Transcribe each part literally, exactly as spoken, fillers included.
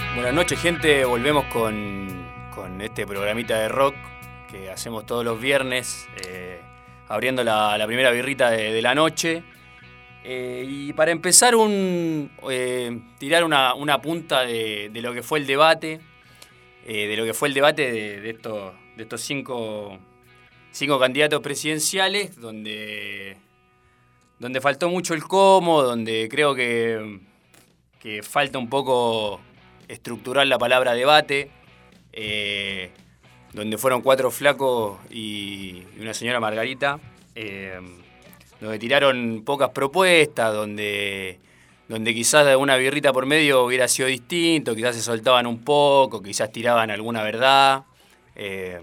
Buenas noches, gente. Volvemos con, con este programita de rock que hacemos todos los viernes, eh, abriendo la, la primera birrita de, de la noche. Eh, y para empezar, un eh, tirar una, una punta de, de lo que fue el debate, eh, de lo que fue el debate de, de, estos, de estos cinco, cinco candidatos presidenciales, donde, donde faltó mucho el cómo, donde creo que, que falta un poco estructurar la palabra debate, eh, donde fueron cuatro flacos y, y una señora Margarita, eh, donde tiraron pocas propuestas, donde, donde quizás de una birrita por medio hubiera sido distinto, quizás se soltaban un poco, quizás tiraban alguna verdad, eh,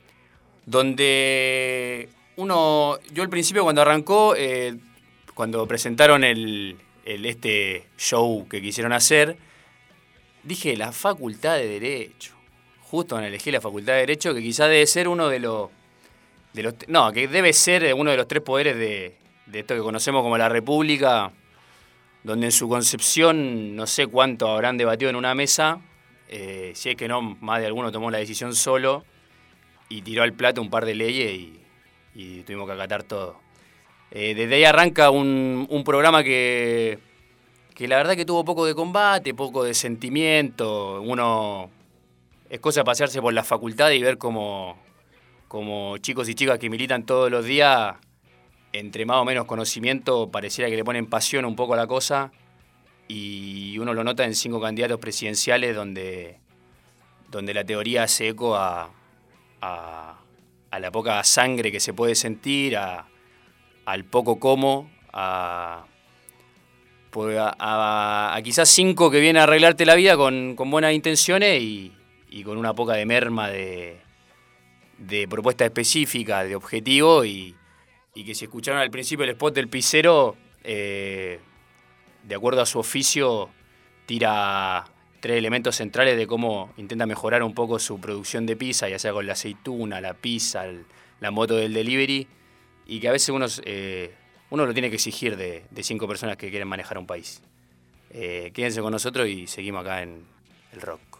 donde uno, yo al principio cuando arrancó, eh, cuando presentaron el, el este show que quisieron hacer, dije la facultad de Derecho. Justo cuando elegí la facultad de Derecho, que quizás debe ser uno de los, de los... No, que debe ser uno de los tres poderes de, de esto que conocemos como la República, donde en su concepción no sé cuánto habrán debatido en una mesa, eh, si es que no, más de alguno tomó la decisión solo y tiró al plato un par de leyes y, y tuvimos que acatar todo. Eh, desde ahí arranca un, un programa que... que la verdad que tuvo poco de combate, poco de sentimiento. Uno es cosa de pasearse por la facultad y ver cómo, cómo chicos y chicas que militan todos los días, entre más o menos conocimiento, pareciera que le ponen pasión un poco a la cosa, y uno lo nota en cinco candidatos presidenciales donde, donde la teoría hace eco a, a, a la poca sangre que se puede sentir, a, al poco cómo, a... A, a, a quizás cinco que vienen a arreglarte la vida con, con buenas intenciones y, y con una poca de merma de, de propuesta específica, de objetivo, y, y que si escucharon al principio el spot del pizzero, eh, de acuerdo a su oficio, tira tres elementos centrales de cómo intenta mejorar un poco su producción de pizza, ya sea con la aceituna, la pizza, el, la moto del delivery, y que a veces unos... Eh, Uno lo tiene que exigir de, de cinco personas que quieren manejar un país. Eh, quédense con nosotros y seguimos acá en el rock.